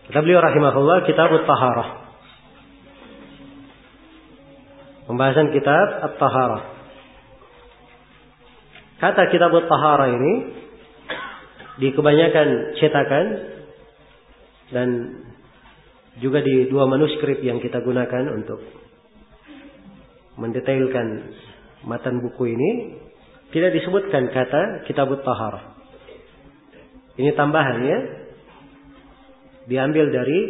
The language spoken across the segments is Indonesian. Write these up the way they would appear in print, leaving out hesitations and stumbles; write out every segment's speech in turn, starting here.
Kata beliau rahimahullah, kitab at-taharah. Pembahasan kitab at-taharah. Kata kitab at-taharah ini di kebanyakan cetakan dan juga di dua manuskrip yang kita gunakan untuk mendetailkan matan buku ini, tidak disebutkan kata kitab at-taharah. Ini tambahannya, diambil dari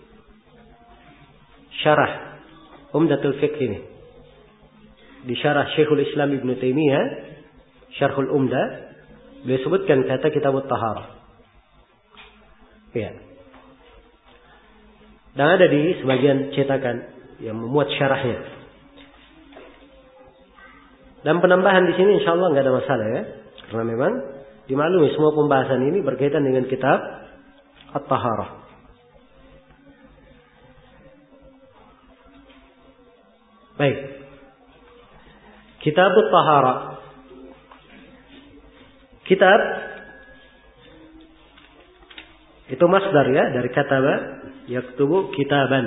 syarah Umdatul Fiqh ini. Di syarah Syekhul Islam Ibn Taimiyah, Syarhul Umdah, beliau sebutkan kata kitab at-taharah. Ya. Dan ada di sebagian cetakan yang memuat syarahnya. Dan penambahan di sini insyaallah nggak ada masalah ya. Karena memang dimaklumi semua pembahasan ini berkaitan dengan kitab at-taharah. Baik. Kitab at-taharah. Kitab itu masdar ya, dari kataba yaktubu kitaban.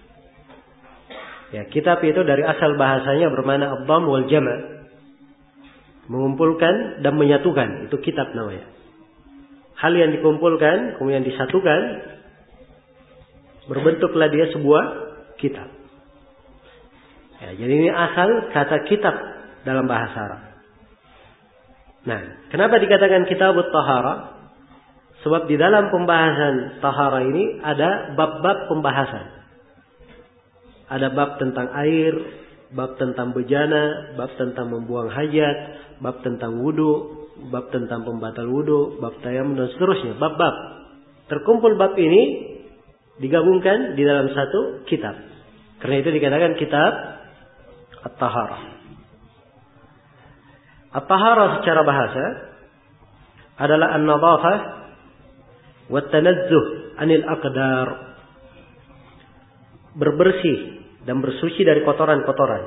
Ya, kitab itu dari asal bahasanya bermakna ad-dhamm wal jama'. Mengumpulkan dan menyatukan, itu kitab namanya. Hal yang dikumpulkan kemudian disatukan, berbentuklah dia sebuah kitab. Ya, jadi ini asal kata kitab dalam bahasa Arab. Nah, kenapa dikatakan kitab at-taharah? Sebab di dalam pembahasan taharah ini ada bab-bab pembahasan. Ada bab tentang air, bab tentang bejana, bab tentang membuang hajat, bab tentang wudu, bab tentang pembatal wudu, bab tayamum dan seterusnya. Bab-bab. Terkumpul bab ini digabungkan di dalam satu kitab. Karena itu dikatakan kitab at-taharah. At-taharah secara bahasa adalah an-nadhafah wa tanazzuh 'anil aqdar. Berbersih dan bersuci dari kotoran-kotoran.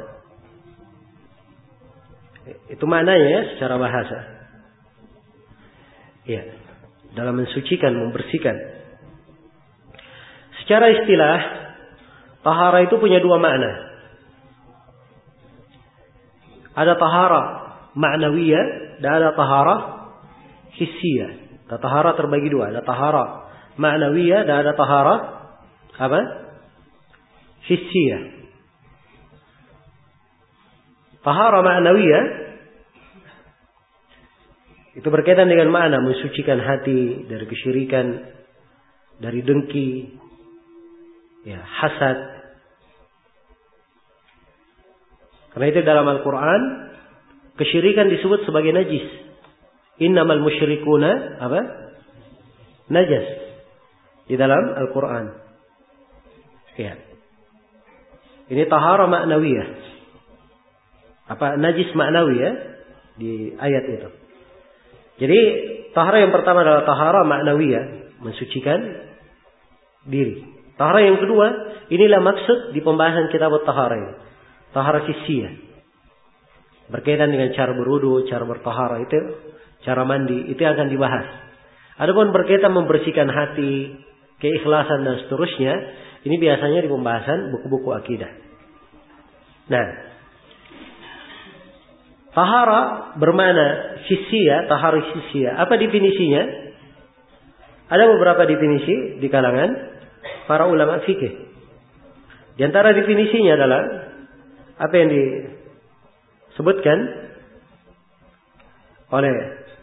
Itu maknanya ya, secara bahasa. Ya, dalam mensucikan, membersihkan. Secara istilah, taharah itu punya dua makna. Ada taharah ma'nawiyah dan ada taharah hissiyah. Taharah terbagi dua. Ada taharah ma'nawiyah dan ada taharah apa? Hissiyah. Taharah ma'nawiyah itu berkaitan dengan makna mensucikan hati dari kesyirikan, dari dengki, ya, hasad. Karena itu dalam Al-Quran kesyirikan disebut sebagai najis. Innamal musyrikuna apa? Najas. Di dalam Al-Quran. Ya. Ini taharah ma'nawiyah. Apa? Najis ma'nawiyah di ayat itu. Jadi taharah yang pertama adalah taharah ma'nawiyah, mensucikan diri. Taharah yang kedua, inilah maksud di pembahasan kitab at-taharah ini. Taharah hissiyah. Berkaitan dengan cara berwudu, cara bertaharah itu, cara mandi, itu akan dibahas. Adapun berkaitan membersihkan hati, keikhlasan dan seterusnya, ini biasanya di pembahasan buku-buku akidah. Nah, taharah bermakna hissiyah, taharah hissiyah. Apa definisinya? Ada beberapa definisi di kalangan para ulama fikih. Di antara definisinya adalah apa yang disebutkan oleh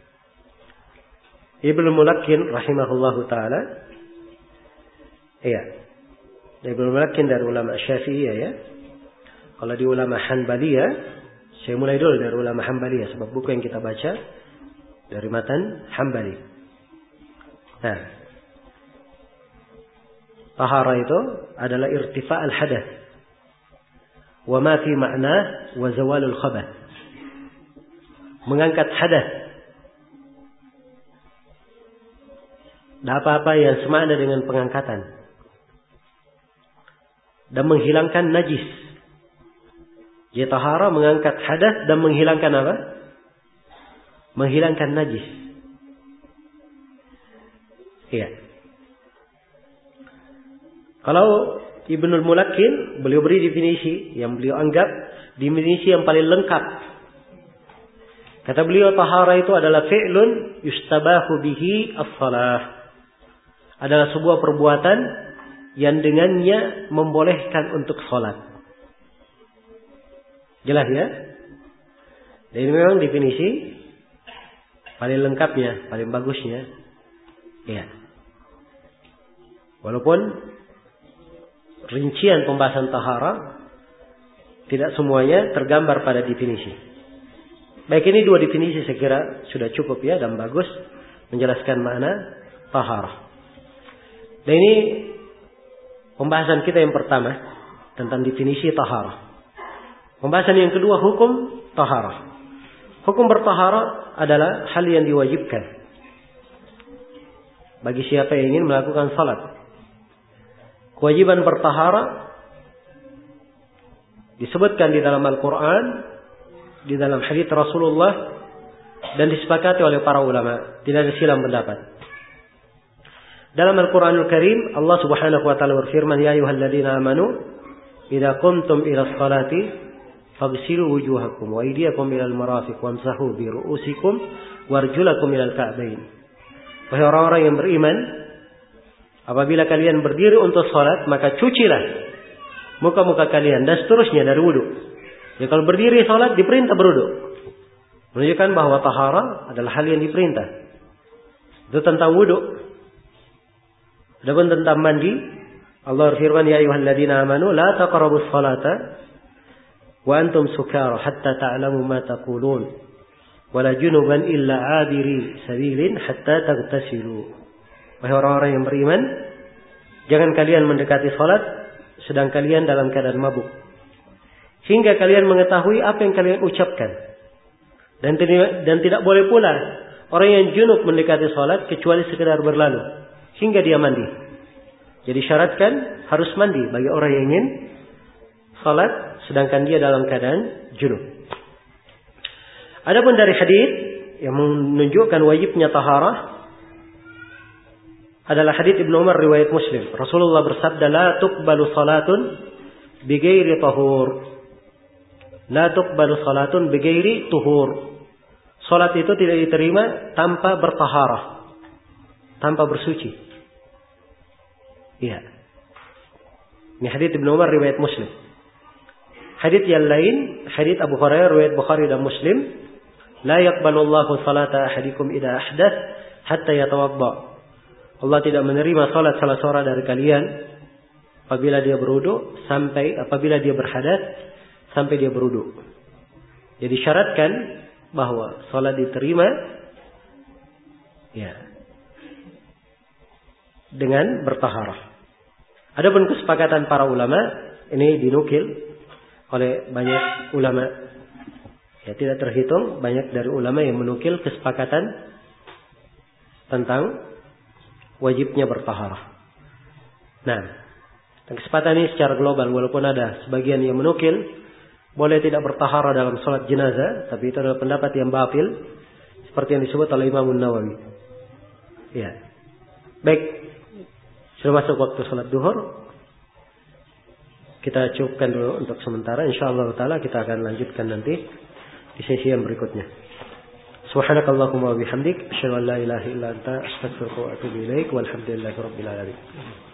Ibnu Mulakkin rahimahullahu taala. Iya. Ibnu Mulakkin dari ulama Syafi'iyah ya. Kalau di ulama Hanbaliyah, saya mulai dulu dari ulama Hanbaliyah sebab buku yang kita baca dari matan Hanbali. Nah, taharah itu adalah irtifa' al-hadath wa ma fi ma'nah wa zawalul khabath. Mengangkat hadath dan apa-apa yang semakna dengan pengangkatan dan menghilangkan najis. Jadi taharah mengangkat hadath dan menghilangkan apa? Menghilangkan najis. Iya. Kalau Ibnul Mulakkin, beliau beri definisi yang beliau anggap definisi yang paling lengkap. Kata beliau, tahara itu adalah fi'lun yustabahu bihi as-salah. Adalah sebuah perbuatan yang dengannya membolehkan untuk sholat. Jelas ya? Dan ini memang definisi paling lengkapnya, paling bagusnya. Ya. Walaupun rincian pembahasan tahara tidak semuanya tergambar pada definisi. Baik, ini dua definisi saya kira sudah cukup ya dan bagus menjelaskan makna tahara. Dan ini pembahasan kita yang pertama tentang definisi tahara. Pembahasan yang kedua, hukum tahara. Hukum bertahara adalah hal yang diwajibkan bagi siapa yang ingin melakukan salat. Kewajiban bertahara disebutkan di dalam Al-Quran, di dalam hadits Rasulullah, dan disepakati oleh para ulama. Tidak ada silang pendapat. Dalam Al-Quranul Karim, Allah Subhanahu wa taala berfirman, "Ya ayyuhalladzina amanu, idza qumtum ila sholati faghsilu wujuhakum wa aydiyakum ilal marafiq wamsahu bi ru'usikum warjulakum ilal ka'bain." Wahai orang-orang yang beriman, apabila kalian berdiri untuk salat, maka cucilah muka-muka kalian dan seterusnya dari wudu. Ya, kalau berdiri salat diperintah berwudu. Menunjukkan bahwa tahara adalah hal yang diperintah. Itu tentang wudu. Adapun tentang mandi, Allah berfirman, "Ya ayyuhalladzina amanu la taqrabus salata wa antum sukara hatta ta'lamu ma taqulun wa la junuban illa 'abiri sabilin hatta taghtasilu." Wahai orang-orang yang beriman, jangan kalian mendekati salat sedang kalian dalam keadaan mabuk, hingga kalian mengetahui apa yang kalian ucapkan. Dan tidak boleh pula orang yang junub mendekati salat kecuali sekedar berlalu hingga dia mandi. Jadi syaratkan harus mandi bagi orang yang ingin salat sedangkan dia dalam keadaan junub. Adapun dari hadis yang menunjukkan wajibnya taharah adalah hadits Ibnu Umar riwayat Muslim. Rasulullah bersabda, "La tuqbalu salatun bighairi tahur." La tuqbalu salatun bighairi tuhur. Salat itu tidak diterima tanpa bertaharah, tanpa bersuci. Iya. Ini hadits Ibnu Umar riwayat Muslim. Hadits yang lain, hadits Abu Hurairah riwayat Bukhari dan Muslim, "La yaqbalu Allahu salata ahadikum idza ahdath hatta yatawadda." Allah tidak menerima salat salah seorang dari kalian apabila dia berwudu apabila dia berhadas sampai dia berwudu. Jadi syaratkan bahwa salat diterima ya dengan bertaharah. Adapun kesepakatan para ulama ini dinukil oleh banyak ulama. Ya, tidak terhitung banyak dari ulama yang menukil kesepakatan tentang wajibnya bertaharah. Nah, kesempatan ini secara global, walaupun ada sebagian yang menukil boleh tidak bertaharah dalam salat jenazah, tapi itu adalah pendapat yang batil, seperti yang disebut oleh Imam Nawawi. Ya, baik, sudah masuk waktu salat duhur. Kita cukupkan dulu untuk sementara. Insyaallah taala kita akan lanjutkan nanti di sesi yang berikutnya. Subhanakallahumma wa bihamdik, asyhadu an la ilaha illa anta, astaghfiruka wa atubu ilaik, walhamdulillahi rabbil alamin.